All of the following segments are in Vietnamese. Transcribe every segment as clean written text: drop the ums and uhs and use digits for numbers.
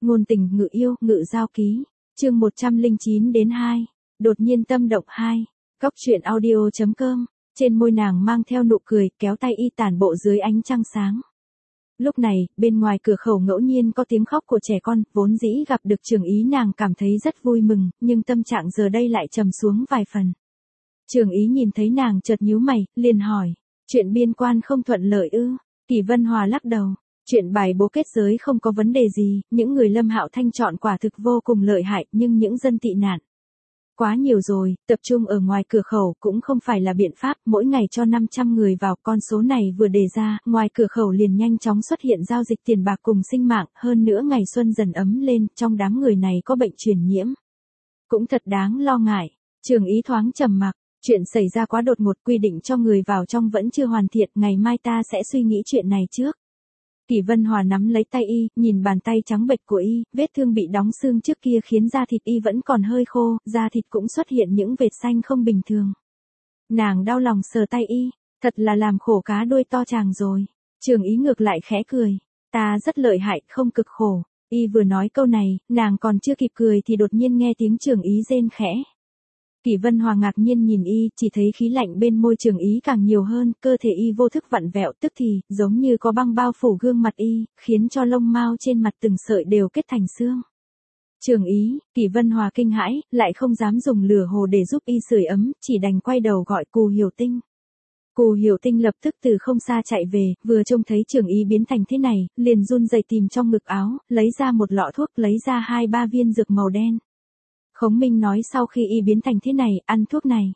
Ngôn tình ngự yêu, ngự giao ký. Chương 109-2. Đột nhiên tâm động 2. Cóc truyện audio.com. Trên môi nàng mang theo nụ cười, kéo tay y tản bộ dưới ánh trăng sáng. Lúc này, bên ngoài cửa khẩu ngẫu nhiên có tiếng khóc của trẻ con, vốn dĩ gặp được Trường Ý nàng cảm thấy rất vui mừng, nhưng tâm trạng giờ đây lại trầm xuống vài phần. Trường Ý nhìn thấy nàng chợt nhíu mày, liền hỏi, chuyện biên quan không thuận lợi ư? Kỷ Vân Hòa lắc đầu, chuyện bài bố kết giới không có vấn đề gì, những người Lâm Hạo Thanh chọn quả thực vô cùng lợi hại, nhưng những dân tị nạn quá nhiều rồi, tập trung ở ngoài cửa khẩu cũng không phải là biện pháp, mỗi ngày cho 500 người vào, con số này vừa đề ra, ngoài cửa khẩu liền nhanh chóng xuất hiện giao dịch tiền bạc cùng sinh mạng, hơn nữa ngày xuân dần ấm lên, trong đám người này có bệnh truyền nhiễm. Cũng thật đáng lo ngại. Trường Ý thoáng trầm mặc, chuyện xảy ra quá đột ngột, quy định cho người vào trong vẫn chưa hoàn thiện, ngày mai ta sẽ suy nghĩ chuyện này trước. Kỷ Vân Hòa nắm lấy tay y, nhìn bàn tay trắng bệch của y, vết thương bị đóng xương trước kia khiến da thịt y vẫn còn hơi khô, da thịt cũng xuất hiện những vệt xanh không bình thường. Nàng đau lòng sờ tay y, thật là làm khổ cá đuôi to chàng rồi. Trường Ý ngược lại khẽ cười, ta rất lợi hại, không cực khổ. Y vừa nói câu này, nàng còn chưa kịp cười thì đột nhiên nghe tiếng Trường Ý rên khẽ. Kỷ Vân Hòa ngạc nhiên nhìn y, chỉ thấy khí lạnh bên môi Trường Ý càng nhiều hơn, cơ thể y vô thức vặn vẹo, tức thì, giống như có băng bao phủ gương mặt y, khiến cho lông mao trên mặt từng sợi đều kết thành xương. Trường Ý, Kỷ Vân Hòa kinh hãi, lại không dám dùng lửa hồ để giúp y sưởi ấm, chỉ đành quay đầu gọi Cù Hiểu Tinh. Cù Hiểu Tinh lập tức từ không xa chạy về, vừa trông thấy Trường Ý biến thành thế này, liền run rẩy tìm trong ngực áo, lấy ra một lọ thuốc, lấy ra 2-3 viên dược màu đen. Khống Minh nói sau khi y biến thành thế này, ăn thuốc này.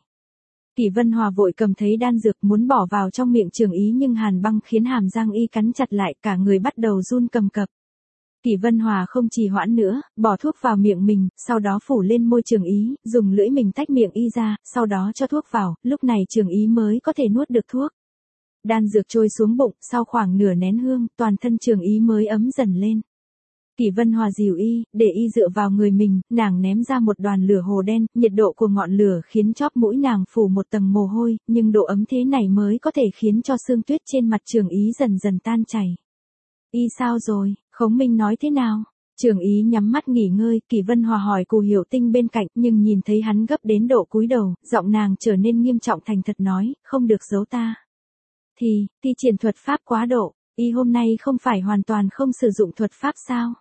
Kỷ Vân Hòa vội cầm thấy đan dược muốn bỏ vào trong miệng Trường Ý nhưng hàn băng khiến hàm răng y cắn chặt lại, cả người bắt đầu run cầm cập. Kỷ Vân Hòa không trì hoãn nữa, bỏ thuốc vào miệng mình, sau đó phủ lên môi Trường Ý, dùng lưỡi mình tách miệng y ra, sau đó cho thuốc vào, lúc này Trường Ý mới có thể nuốt được thuốc. Đan dược trôi xuống bụng, sau khoảng nửa nén hương, toàn thân Trường Ý mới ấm dần lên. Kỷ Vân Hòa dìu y, để y dựa vào người mình, nàng ném ra một đoàn lửa hồ đen, nhiệt độ của ngọn lửa khiến chóp mũi nàng phủ một tầng mồ hôi, nhưng độ ấm thế này mới có thể khiến cho sương tuyết trên mặt Trường Ý dần dần tan chảy. Y sao rồi, Khống Minh nói thế nào? Trường Ý nhắm mắt nghỉ ngơi, Kỷ Vân Hòa hỏi Cù Hiểu Tinh bên cạnh, nhưng nhìn thấy hắn gấp đến độ cúi đầu, giọng nàng trở nên nghiêm trọng thành thật nói, không được giấu ta. Thì triển thuật pháp quá độ, y hôm nay không phải hoàn toàn không sử dụng thuật pháp sao?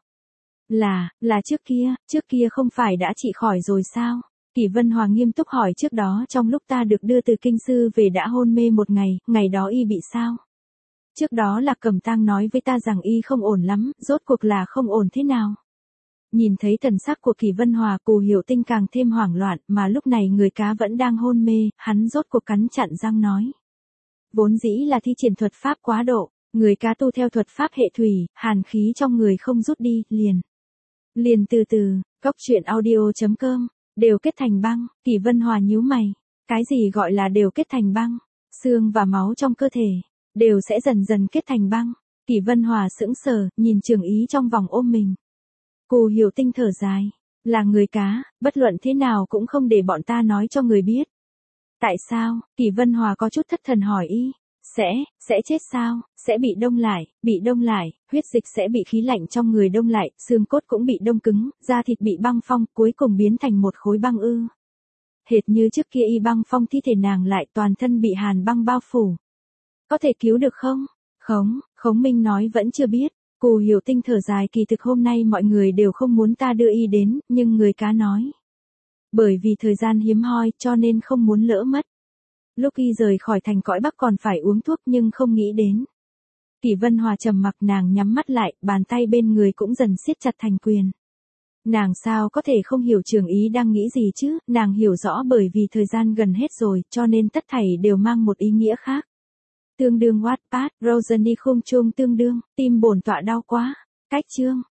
Là trước kia không phải đã trị khỏi rồi sao? Kỷ Vân Hòa nghiêm túc hỏi, trước đó trong lúc ta được đưa từ kinh sư về đã hôn mê một ngày, ngày đó y bị sao? Trước đó Lạc Cẩm Tang nói với ta rằng y không ổn lắm, rốt cuộc là không ổn thế nào? Nhìn thấy thần sắc của Kỷ Vân Hòa, Cù Hiểu Tinh càng thêm hoảng loạn, mà lúc này người cá vẫn đang hôn mê, hắn rốt cuộc cắn chặn răng nói. Vốn dĩ là thi triển thuật pháp quá độ, người cá tu theo thuật pháp hệ thủy, hàn khí trong người không rút đi, liền từ từ, cóc truyện audio.com, đều kết thành băng. Kỷ Vân Hòa nhíu mày, cái gì gọi là đều kết thành băng? Xương và máu trong cơ thể đều sẽ dần dần kết thành băng. Kỷ Vân Hòa sững sờ, nhìn Trường Ý trong vòng ôm mình. Cù Hiểu Tinh thở dài, là người cá, bất luận thế nào cũng không để bọn ta nói cho người biết. Tại sao? Kỷ Vân Hòa có chút thất thần hỏi y. Sẽ chết sao? Sẽ bị đông lại, huyết dịch sẽ bị khí lạnh trong người đông lại, xương cốt cũng bị đông cứng, da thịt bị băng phong, cuối cùng biến thành một khối băng ư? Hệt như trước kia y băng phong thi thể nàng lại, toàn thân bị hàn băng bao phủ. Có thể cứu được không? Khống Minh nói vẫn chưa biết. Cù Hiểu Tinh thở dài, kỳ thực hôm nay mọi người đều không muốn ta đưa y đến, nhưng người cá nói. Bởi vì thời gian hiếm hoi, cho nên không muốn lỡ mất. Lúc y rời khỏi thành cõi Bắc còn phải uống thuốc nhưng không nghĩ đến. Kỷ Vân Hòa trầm mặc, nàng nhắm mắt lại, bàn tay bên người cũng dần siết chặt thành quyền. Nàng sao có thể không hiểu Trường Ý đang nghĩ gì chứ, nàng hiểu rõ, bởi vì thời gian gần hết rồi, cho nên tất thảy đều mang một ý nghĩa khác. Tương đương Wattpad, Rosany khung chuông tương đương, tim bổn tọa đau quá. Cách chương.